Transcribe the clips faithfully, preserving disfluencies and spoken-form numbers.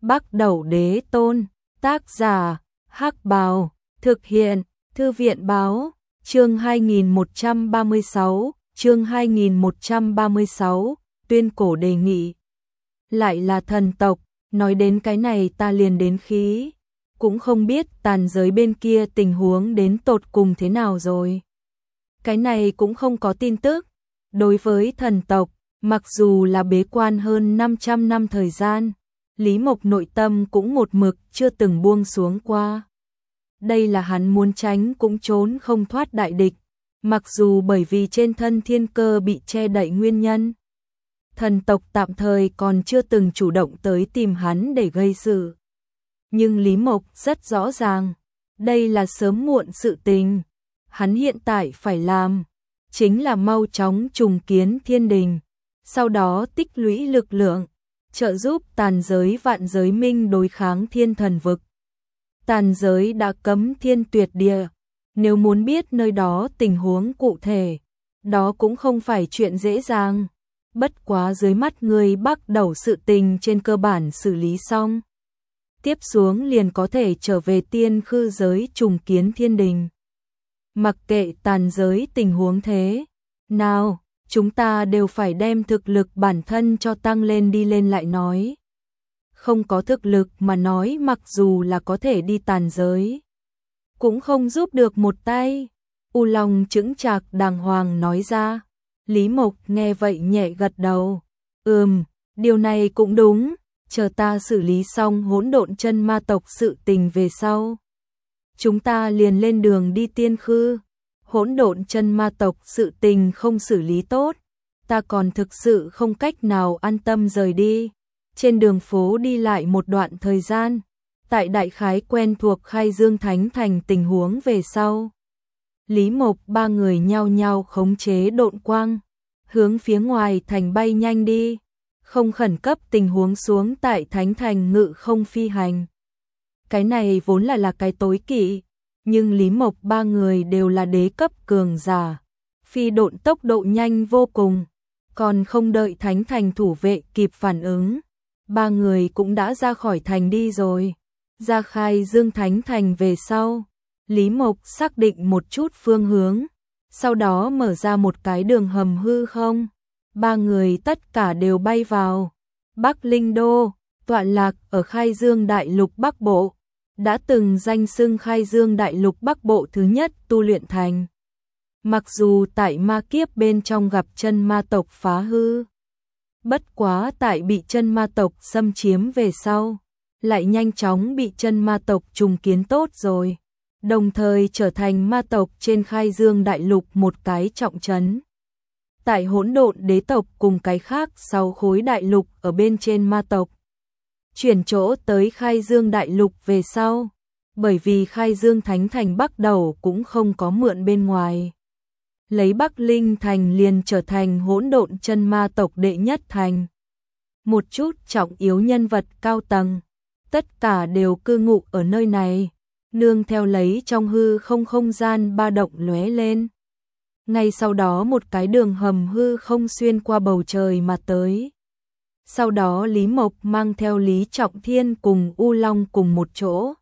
Bắc Đẩu Đế Tôn, tác giả, Hắc Bào, thực hiện, Thư viện báo, chương hai nghìn một trăm ba mươi sáu, chương hai nghìn một trăm ba mươi sáu, tuyên cổ đề nghị. Lại là thần tộc, nói đến cái này ta liền đến khí, cũng không biết tàn giới bên kia tình huống đến tột cùng thế nào rồi. Cái này cũng không có tin tức, đối với thần tộc, mặc dù là bế quan hơn năm trăm năm thời gian, Lý Mộc nội tâm cũng một mực chưa từng buông xuống qua. Đây là hắn muốn tránh cũng trốn không thoát đại địch, mặc dù bởi vì trên thân thiên cơ bị che đậy nguyên nhân. Thần tộc tạm thời còn chưa từng chủ động tới tìm hắn để gây sự. Nhưng Lý Mộc rất rõ ràng, đây là sớm muộn sự tình. Hắn hiện tại phải làm, chính là mau chóng trùng kiến thiên đình, sau đó tích lũy lực lượng, trợ giúp tàn giới vạn giới minh đối kháng thiên thần vực. Tàn giới đã cấm thiên tuyệt địa, nếu muốn biết nơi đó tình huống cụ thể, đó cũng không phải chuyện dễ dàng. Bất quá dưới mắt người Bắc Đẩu sự tình trên cơ bản xử lý xong. Tiếp xuống liền có thể trở về tiên khư giới trùng kiến thiên đình. Mặc kệ tàn giới tình huống thế nào, chúng ta đều phải đem thực lực bản thân cho tăng lên đi lên lại nói. Không có thực lực mà nói mặc dù là có thể đi tàn giới, cũng không giúp được một tay. U Long chững chạc đàng hoàng nói ra. Lý Mộc nghe vậy nhẹ gật đầu. Ừm, điều này cũng đúng, chờ ta xử lý xong hỗn độn chân ma tộc sự tình về sau. Chúng ta liền lên đường đi tiên khư. Hỗn độn chân ma tộc sự tình không xử lý tốt, ta còn thực sự không cách nào an tâm rời đi. Trên đường phố đi lại một đoạn thời gian, tại đại khái quen thuộc Khai Dương Thánh Thành tình huống về sau. Lý Mộc ba người nhao nhao khống chế độn quang, hướng phía ngoài thành bay nhanh đi, không khẩn cấp tình huống xuống tại Thánh Thành ngự không phi hành. Cái này vốn là là cái tối kỵ, nhưng Lý Mộc ba người đều là đế cấp cường giả, phi độn tốc độ nhanh vô cùng, còn không đợi Thánh Thành thủ vệ kịp phản ứng, ba người cũng đã ra khỏi thành đi rồi. Ra Khai Dương Thánh Thành về sau, Lý Mộc xác định một chút phương hướng, sau đó mở ra một cái đường hầm hư không. Ba người tất cả đều bay vào Bắc Linh Đô, tọa lạc ở Khai Dương Đại Lục Bắc Bộ, đã từng danh xưng Khai Dương Đại Lục Bắc Bộ thứ nhất tu luyện thành. Mặc dù tại ma kiếp bên trong gặp chân ma tộc phá hư, bất quá tại bị chân ma tộc xâm chiếm về sau, lại nhanh chóng bị chân ma tộc trùng kiến tốt rồi, đồng thời trở thành ma tộc trên Khai Dương Đại Lục một cái trọng trấn. Tại hỗn độn đế tộc cùng cái khác sau khối đại lục ở bên trên ma tộc. Chuyển chỗ tới Khai Dương Đại Lục về sau, bởi vì Khai Dương Thánh Thành Bắc Đẩu cũng không có mượn bên ngoài. Lấy Bắc Linh Thành liền trở thành hỗn độn chân ma tộc đệ nhất thành. Một chút trọng yếu nhân vật cao tầng, tất cả đều cư ngụ ở nơi này, nương theo lấy trong hư không không gian ba động lóe lên. Ngay sau đó một cái đường hầm hư không xuyên qua bầu trời mà tới. Sau đó Lý Mộc mang theo Lý Trọng Thiên cùng U Long cùng một chỗ.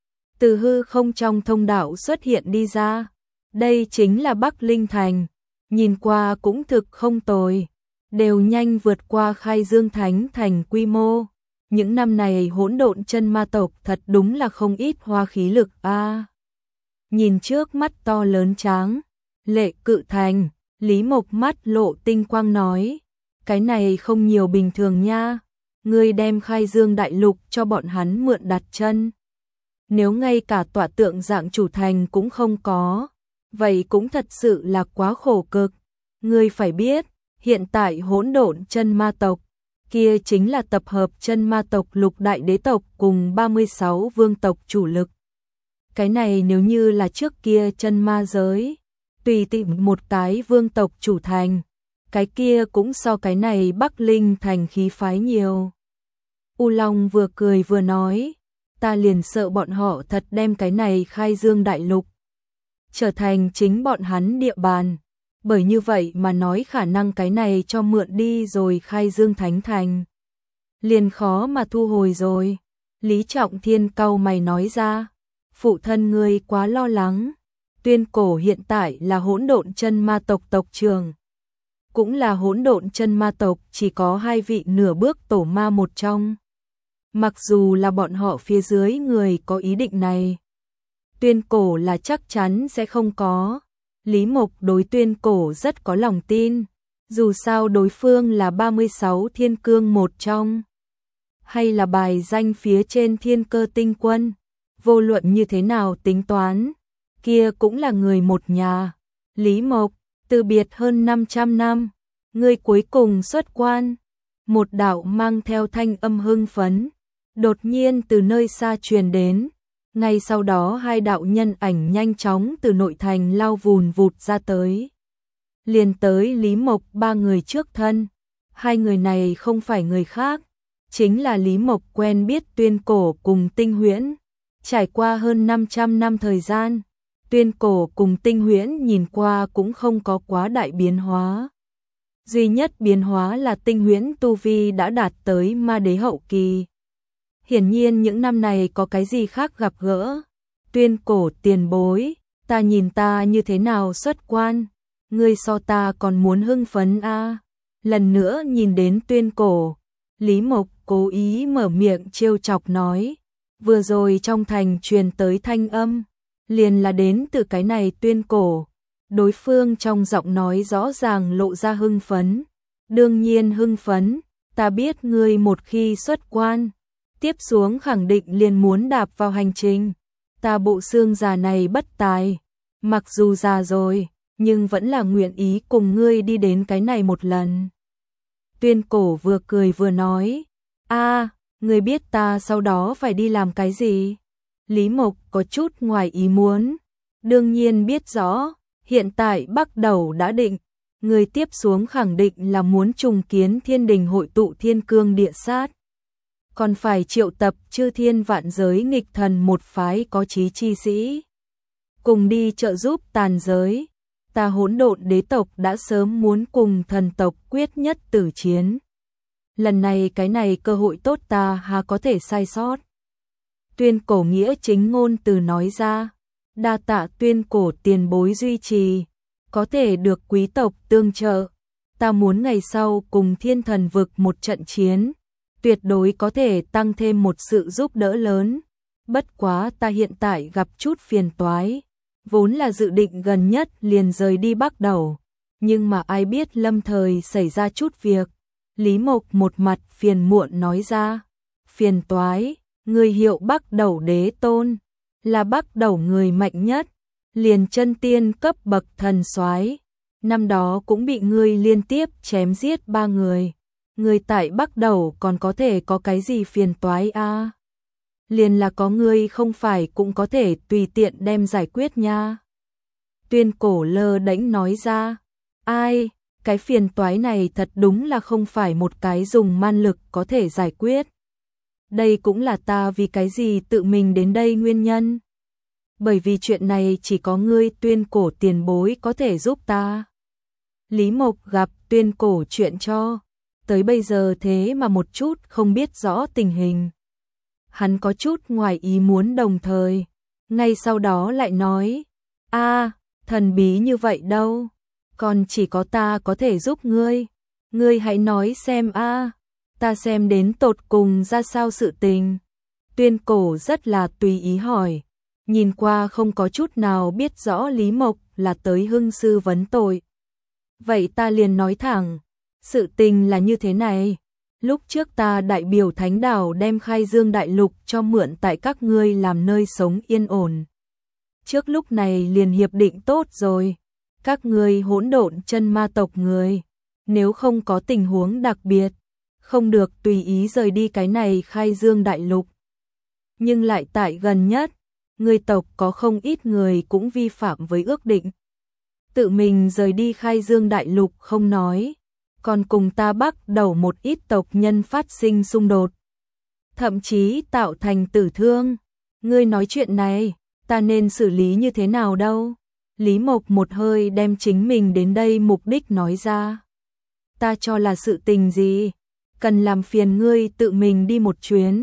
Từ hư không trong thông đạo xuất hiện đi ra. Đây chính là Bắc Linh Thành. Nhìn qua cũng thực không tồi. Đều nhanh vượt qua Khai Dương Thánh Thành quy mô. Những năm này hỗn độn chân ma tộc thật đúng là không ít hoa khí lực a. À, nhìn trước mắt to lớn tráng, lệ cự thành, Lý Mộc mắt lộ tinh quang nói. Cái này không nhiều bình thường nha. Ngươi đem Khai Dương Đại Lục cho bọn hắn mượn đặt chân. Nếu ngay cả tọa tượng dạng chủ thành cũng không có, vậy cũng thật sự là quá khổ cực. Ngươi phải biết, hiện tại hỗn độn chân ma tộc, kia chính là tập hợp chân ma tộc lục đại đế tộc cùng ba mươi sáu vương tộc chủ lực. Cái này nếu như là trước kia chân ma giới, tùy tìm một cái vương tộc chủ thành, cái kia cũng so cái này Bắc Linh Thành khí phái nhiều. U Long vừa cười vừa nói, ta liền sợ bọn họ thật đem cái này Khai Dương Đại Lục trở thành chính bọn hắn địa bàn, bởi như vậy mà nói khả năng cái này cho mượn đi rồi Khai Dương Thánh Thành liền khó mà thu hồi rồi. Lý Trọng Thiên cau mày nói ra, phụ thân ngươi quá lo lắng. Tuyên Cổ hiện tại là hỗn độn chân ma tộc tộc trưởng. Cũng là hỗn độn chân ma tộc chỉ có hai vị nửa bước tổ ma một trong. Mặc dù là bọn họ phía dưới người có ý định này, Tuyên Cổ là chắc chắn sẽ không có. Lý Mộc đối Tuyên Cổ rất có lòng tin, dù sao đối phương là ba mươi sáu thiên cương một trong, hay là bài danh phía trên thiên cơ tinh quân, vô luận như thế nào tính toán, kia cũng là người một nhà. Lý Mộc, từ biệt hơn năm trăm năm, ngươi cuối cùng xuất quan. Một đạo mang theo thanh âm hưng phấn, đột nhiên từ nơi xa truyền đến. Ngay sau đó hai đạo nhân ảnh nhanh chóng từ nội thành lao vùn vụt ra tới. Liền tới Lý Mộc ba người trước thân. Hai người này không phải người khác, chính là Lý Mộc quen biết Tuyên Cổ cùng Tinh Huyễn. Trải qua hơn năm trăm năm thời gian, Tuyên Cổ cùng Tinh Huyễn nhìn qua cũng không có quá đại biến hóa. Duy nhất biến hóa là Tinh Huyễn tu vi đã đạt tới ma đế hậu kỳ. Hiển nhiên những năm này có cái gì khác gặp gỡ. Tuyên Cổ tiền bối, ta nhìn ta như thế nào xuất quan, ngươi so ta còn muốn hưng phấn a. À. Lần nữa nhìn đến Tuyên Cổ, Lý Mộc cố ý mở miệng trêu chọc nói, vừa rồi trong thành truyền tới thanh âm, liền là đến từ cái này Tuyên Cổ. Đối phương trong giọng nói rõ ràng lộ ra hưng phấn. Đương nhiên hưng phấn, ta biết ngươi một khi xuất quan, tiếp xuống khẳng định liền muốn đạp vào hành trình. Ta bộ xương già này bất tài, mặc dù già rồi, nhưng vẫn là nguyện ý cùng ngươi đi đến cái này một lần. Tuyên Cổ vừa cười vừa nói, a, ngươi biết ta sau đó phải đi làm cái gì? Lý Mộc có chút ngoài ý muốn, đương nhiên biết rõ, hiện tại bắt đầu đã định, ngươi tiếp xuống khẳng định là muốn trùng kiến thiên đình hội tụ thiên cương địa sát. Còn phải triệu tập chư thiên vạn giới nghịch thần một phái có chí chi sĩ, cùng đi trợ giúp tàn giới. Ta hỗn độn đế tộc đã sớm muốn cùng thần tộc quyết nhất tử chiến. Lần này cái này cơ hội tốt ta hà có thể sai sót. Tuyên Cổ nghĩa chính ngôn từ nói ra, đa tạ Tuyên Cổ tiền bối duy trì, có thể được quý tộc tương trợ. Ta muốn ngày sau cùng thiên thần vực một trận chiến, tuyệt đối có thể tăng thêm một sự giúp đỡ lớn. Bất quá ta hiện tại gặp chút phiền toái, vốn là dự định gần nhất liền rời đi Bắc Đầu, nhưng mà ai biết lâm thời xảy ra chút việc. Lý Mộc một mặt phiền muộn nói ra, phiền toái, người hiệu Bắc Đầu đế tôn, là Bắc Đầu người mạnh nhất, liền chân tiên cấp bậc thần soái, năm đó cũng bị ngươi liên tiếp chém giết ba người. Ngươi tại Bắc Đầu còn có thể có cái gì phiền toái a? À? Liền là có ngươi không phải cũng có thể tùy tiện đem giải quyết nha. Tuyên Cổ lơ đễnh nói ra, ai, cái phiền toái này thật đúng là không phải một cái dùng man lực có thể giải quyết. Đây cũng là ta vì cái gì tự mình đến đây nguyên nhân. Bởi vì chuyện này chỉ có ngươi Tuyên Cổ tiền bối có thể giúp ta. Lý Mộc gặp Tuyên Cổ chuyện cho, tới bây giờ thế mà một chút không biết rõ tình hình. Hắn có chút ngoài ý muốn đồng thời, ngay sau đó lại nói, a, thần bí như vậy đâu, còn chỉ có ta có thể giúp ngươi. Ngươi hãy nói xem a, ta xem đến tột cùng ra sao sự tình. Tuyên Cổ rất là tùy ý hỏi, nhìn qua không có chút nào biết rõ Lý Mộc là tới hưng sư vấn tội. Vậy ta liền nói thẳng, sự tình là như thế này, lúc trước ta đại biểu Thánh Đảo đem Khai Dương Đại Lục cho mượn tại các ngươi làm nơi sống yên ổn. Trước lúc này liền hiệp định tốt rồi, các ngươi hỗn độn chân ma tộc người, nếu không có tình huống đặc biệt, không được tùy ý rời đi cái này Khai Dương Đại Lục. Nhưng lại tại gần nhất, người tộc có không ít người cũng vi phạm với ước định. Tự mình rời đi Khai Dương Đại Lục không nói, còn cùng ta Bắc Đầu một ít tộc nhân phát sinh xung đột, thậm chí tạo thành tử thương. Ngươi nói chuyện này, ta nên xử lý như thế nào đâu? Lý Mộc một hơi đem chính mình đến đây mục đích nói ra. Ta cho là sự tình gì, cần làm phiền ngươi tự mình đi một chuyến,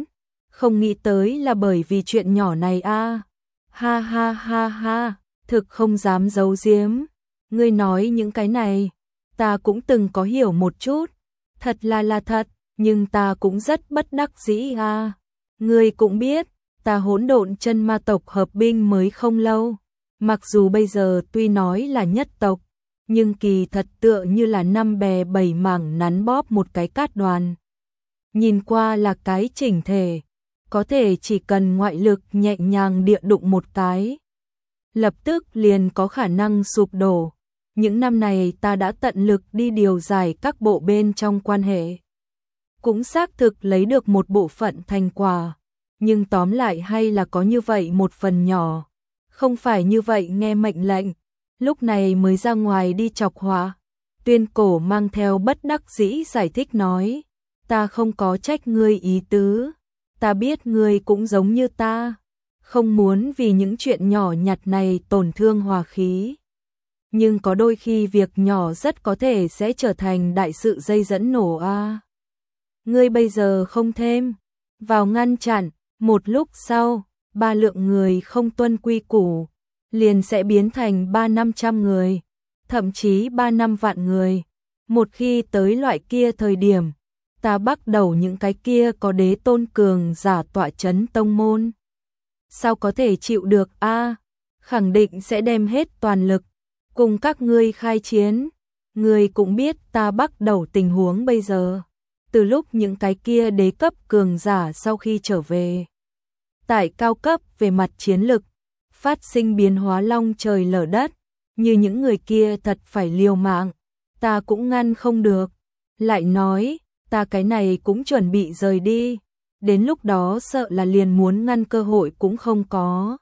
Không nghĩ tới là bởi vì chuyện nhỏ này a. Ha ha ha ha, thực không dám giấu giếm. Ngươi nói những cái này, ta cũng từng có hiểu một chút. Thật là là thật, nhưng ta cũng rất bất đắc dĩ a. Ngươi cũng biết, ta hỗn độn chân ma tộc hợp binh mới không lâu. Mặc dù bây giờ tuy nói là nhất tộc, nhưng kỳ thật tựa như là năm bè bảy mảng nắn bóp một cái cát đoàn. Nhìn qua là cái chỉnh thể, có thể chỉ cần ngoại lực nhẹ nhàng địa đụng một cái, lập tức liền có khả năng sụp đổ. Những năm này ta đã tận lực đi điều giải các bộ bên trong quan hệ, cũng xác thực lấy được một bộ phận thành quả, nhưng tóm lại hay là có như vậy một phần nhỏ, không phải như vậy nghe mệnh lệnh, lúc này mới ra ngoài đi chọc họa. Tuyên Cổ mang theo bất đắc dĩ giải thích nói, ta không có trách ngươi ý tứ, ta biết ngươi cũng giống như ta, không muốn vì những chuyện nhỏ nhặt này tổn thương hòa khí. Nhưng có đôi khi việc nhỏ rất có thể sẽ trở thành đại sự dây dẫn nổ a. Ngươi bây giờ không thêm vào ngăn chặn, một lúc sau, ba lượng người không tuân quy củ, liền sẽ biến thành ba năm trăm người, thậm chí ba năm vạn người. Một khi tới loại kia thời điểm, ta bắt đầu những cái kia có đế tôn cường giả tọa chấn tông môn. Sao có thể chịu được a? Khẳng định sẽ đem hết toàn lực cùng các ngươi khai chiến. Ngươi cũng biết ta bắt đầu tình huống bây giờ. Từ lúc những cái kia đế cấp cường giả sau khi trở về, tại cao cấp về mặt chiến lực, phát sinh biến hóa long trời lở đất, như những người kia thật phải liều mạng, ta cũng ngăn không được. Lại nói, ta cái này cũng chuẩn bị rời đi, đến lúc đó sợ là liền muốn ngăn cơ hội cũng không có.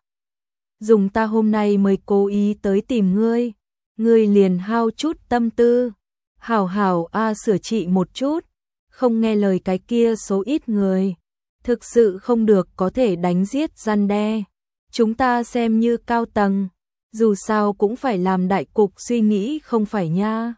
Dùng ta hôm nay mới cố ý tới tìm ngươi, ngươi liền hao chút tâm tư, hảo hảo a sửa trị một chút, không nghe lời cái kia số ít người, thực sự không được có thể đánh giết răn đe. Chúng ta xem như cao tầng, dù sao cũng phải làm đại cục suy nghĩ không phải nha.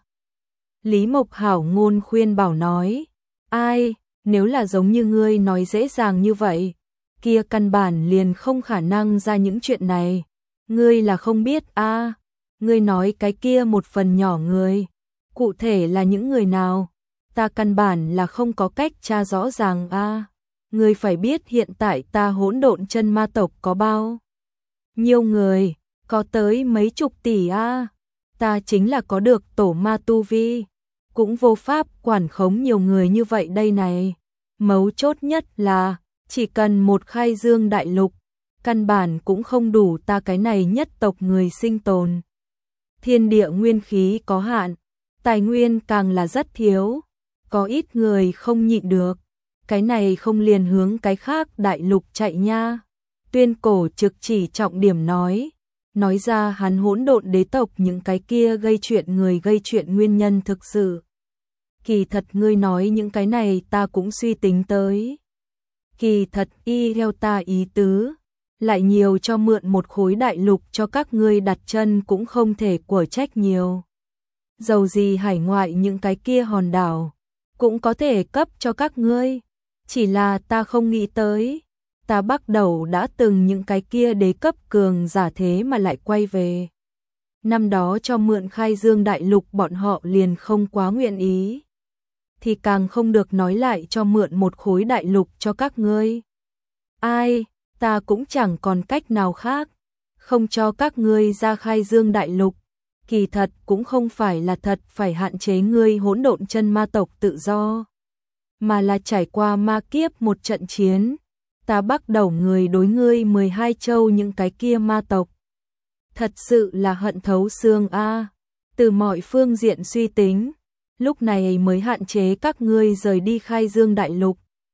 Lý Mộc hảo ngôn khuyên bảo nói, ai, nếu là giống như ngươi nói dễ dàng như vậy, kia căn bản liền không khả năng ra những chuyện này. Ngươi là không biết a, ngươi nói cái kia một phần nhỏ người, cụ thể là những người nào, ta căn bản là không có cách tra rõ ràng a. Ngươi phải biết hiện tại ta hỗn độn chân ma tộc có bao nhiêu người, có tới mấy chục tỷ a. Ta chính là có được tổ ma tu vi, cũng vô pháp quản khống nhiều người như vậy đây này. Mấu chốt nhất là, chỉ cần một khai dương đại lục, căn bản cũng không đủ ta cái này nhất tộc người sinh tồn. Thiên địa nguyên khí có hạn, tài nguyên càng là rất thiếu, có ít người không nhịn được, cái này không liền hướng cái khác đại lục chạy nha. Tuyên Cổ trực chỉ trọng điểm nói, nói ra hắn hỗn độn đế tộc những cái kia gây chuyện người gây chuyện nguyên nhân thực sự. Kỳ thật ngươi nói những cái này ta cũng suy tính tới. Kỳ thật y theo ta ý tứ, lại nhiều cho mượn một khối đại lục cho các ngươi đặt chân cũng không thể của trách nhiều. Dầu gì hải ngoại những cái kia hòn đảo, cũng có thể cấp cho các ngươi. Chỉ là ta không nghĩ tới, ta bắt đầu đã từng những cái kia đế cấp cường giả thế mà lại quay về. Năm đó cho mượn khai dương đại lục bọn họ liền không quá nguyện ý, thì càng không được nói lại cho mượn một khối đại lục cho các ngươi. Ai, ta cũng chẳng còn cách nào khác, không cho các ngươi ra khai dương đại lục. Kỳ thật cũng không phải là thật phải hạn chế ngươi hỗn độn chân ma tộc tự do, mà là trải qua ma kiếp một trận chiến, ta bắt đầu người đối ngươi mười hai châu những cái kia ma tộc. Thật sự là hận thấu xương a. Từ mọi phương diện suy tính, lúc này mới hạn chế các ngươi rời đi khai dương đại lục.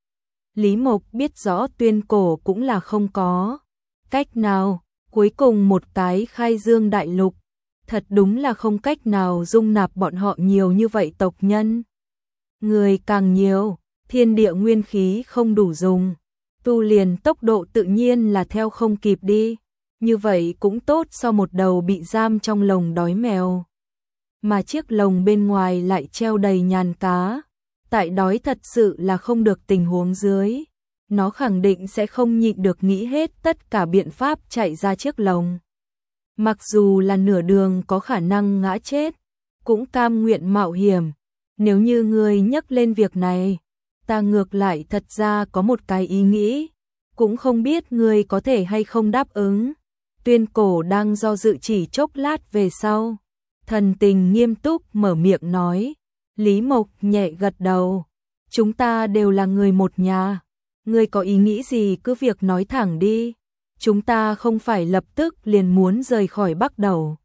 Lý Mộc biết rõ Tuyên Cổ cũng là không có cách nào, cuối cùng một cái khai dương đại lục, thật đúng là không cách nào dung nạp bọn họ nhiều như vậy tộc nhân. Người càng nhiều, thiên địa nguyên khí không đủ dùng, tu liền tốc độ tự nhiên là theo không kịp đi. Như vậy cũng tốt so một đầu bị giam trong lồng đói mèo, mà chiếc lồng bên ngoài lại treo đầy nhàn cá. Tại đói thật sự là không được tình huống dưới, nó khẳng định sẽ không nhịn được nghĩ hết tất cả biện pháp chạy ra chiếc lồng. Mặc dù là nửa đường có khả năng ngã chết, cũng cam nguyện mạo hiểm. Nếu như ngươi nhắc lên việc này, ta ngược lại thật ra có một cái ý nghĩ, cũng không biết ngươi có thể hay không đáp ứng. Tuyên Cổ đang do dự chỉ chốc lát về sau, thần tình nghiêm túc mở miệng nói. Lý Mộc nhẹ gật đầu, chúng ta đều là người một nhà, ngươi có ý nghĩ gì cứ việc nói thẳng đi, chúng ta không phải lập tức liền muốn rời khỏi Bắc Đầu.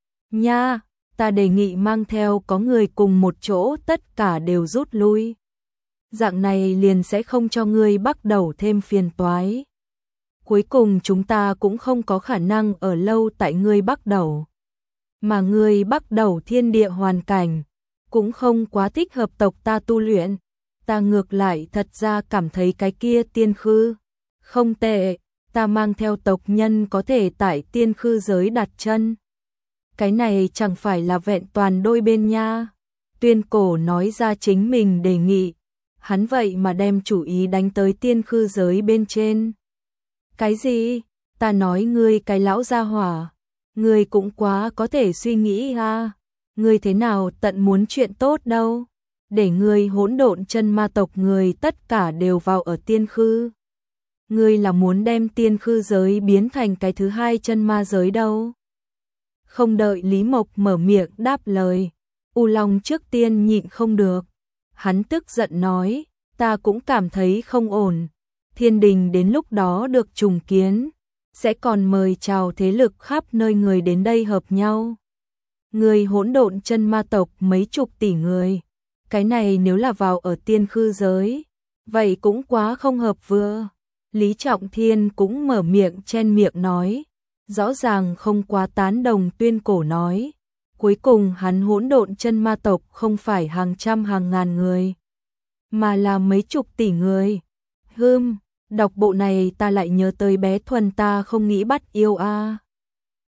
Nha, ta đề nghị mang theo có người cùng một chỗ, tất cả đều rút lui. Dạng này liền sẽ không cho ngươi Bắc Đầu thêm phiền toái. Cuối cùng chúng ta cũng không có khả năng ở lâu tại ngươi Bắc Đầu. Mà ngươi Bắc Đầu thiên địa hoàn cảnh cũng không quá thích hợp tộc ta tu luyện. Ta ngược lại thật ra cảm thấy cái kia tiên khư không tệ, ta mang theo tộc nhân có thể tại tiên khư giới đặt chân. Cái này chẳng phải là vẹn toàn đôi bên nha. Tuyên Cổ nói ra chính mình đề nghị, hắn vậy mà đem chủ ý đánh tới tiên khư giới bên trên. Cái gì? Ta nói ngươi cái lão gia hỏa, ngươi cũng quá có thể suy nghĩ ha. Ngươi thế nào tận muốn chuyện tốt đâu, để ngươi hỗn độn chân ma tộc người tất cả đều vào ở tiên khư. Ngươi là muốn đem tiên khư giới biến thành cái thứ hai chân ma giới đâu. Không đợi Lý Mộc mở miệng đáp lời, U Long trước tiên nhịn không được. Hắn tức giận nói, ta cũng cảm thấy không ổn. Thiên đình đến lúc đó được trùng kiến, sẽ còn mời chào thế lực khắp nơi người đến đây hợp nhau. Người hỗn độn chân ma tộc mấy chục tỷ người, cái này nếu là vào ở tiên khư giới, vậy cũng quá không hợp vừa. Lý Trọng Thiên cũng mở miệng chen miệng nói, rõ ràng không quá tán đồng Tuyên Cổ nói. Cuối cùng hắn hỗn độn chân ma tộc không phải hàng trăm hàng ngàn người, mà là mấy chục tỷ người. Hừm, đọc bộ này ta lại nhớ tới bé Thuần ta không nghĩ bắt yêu a.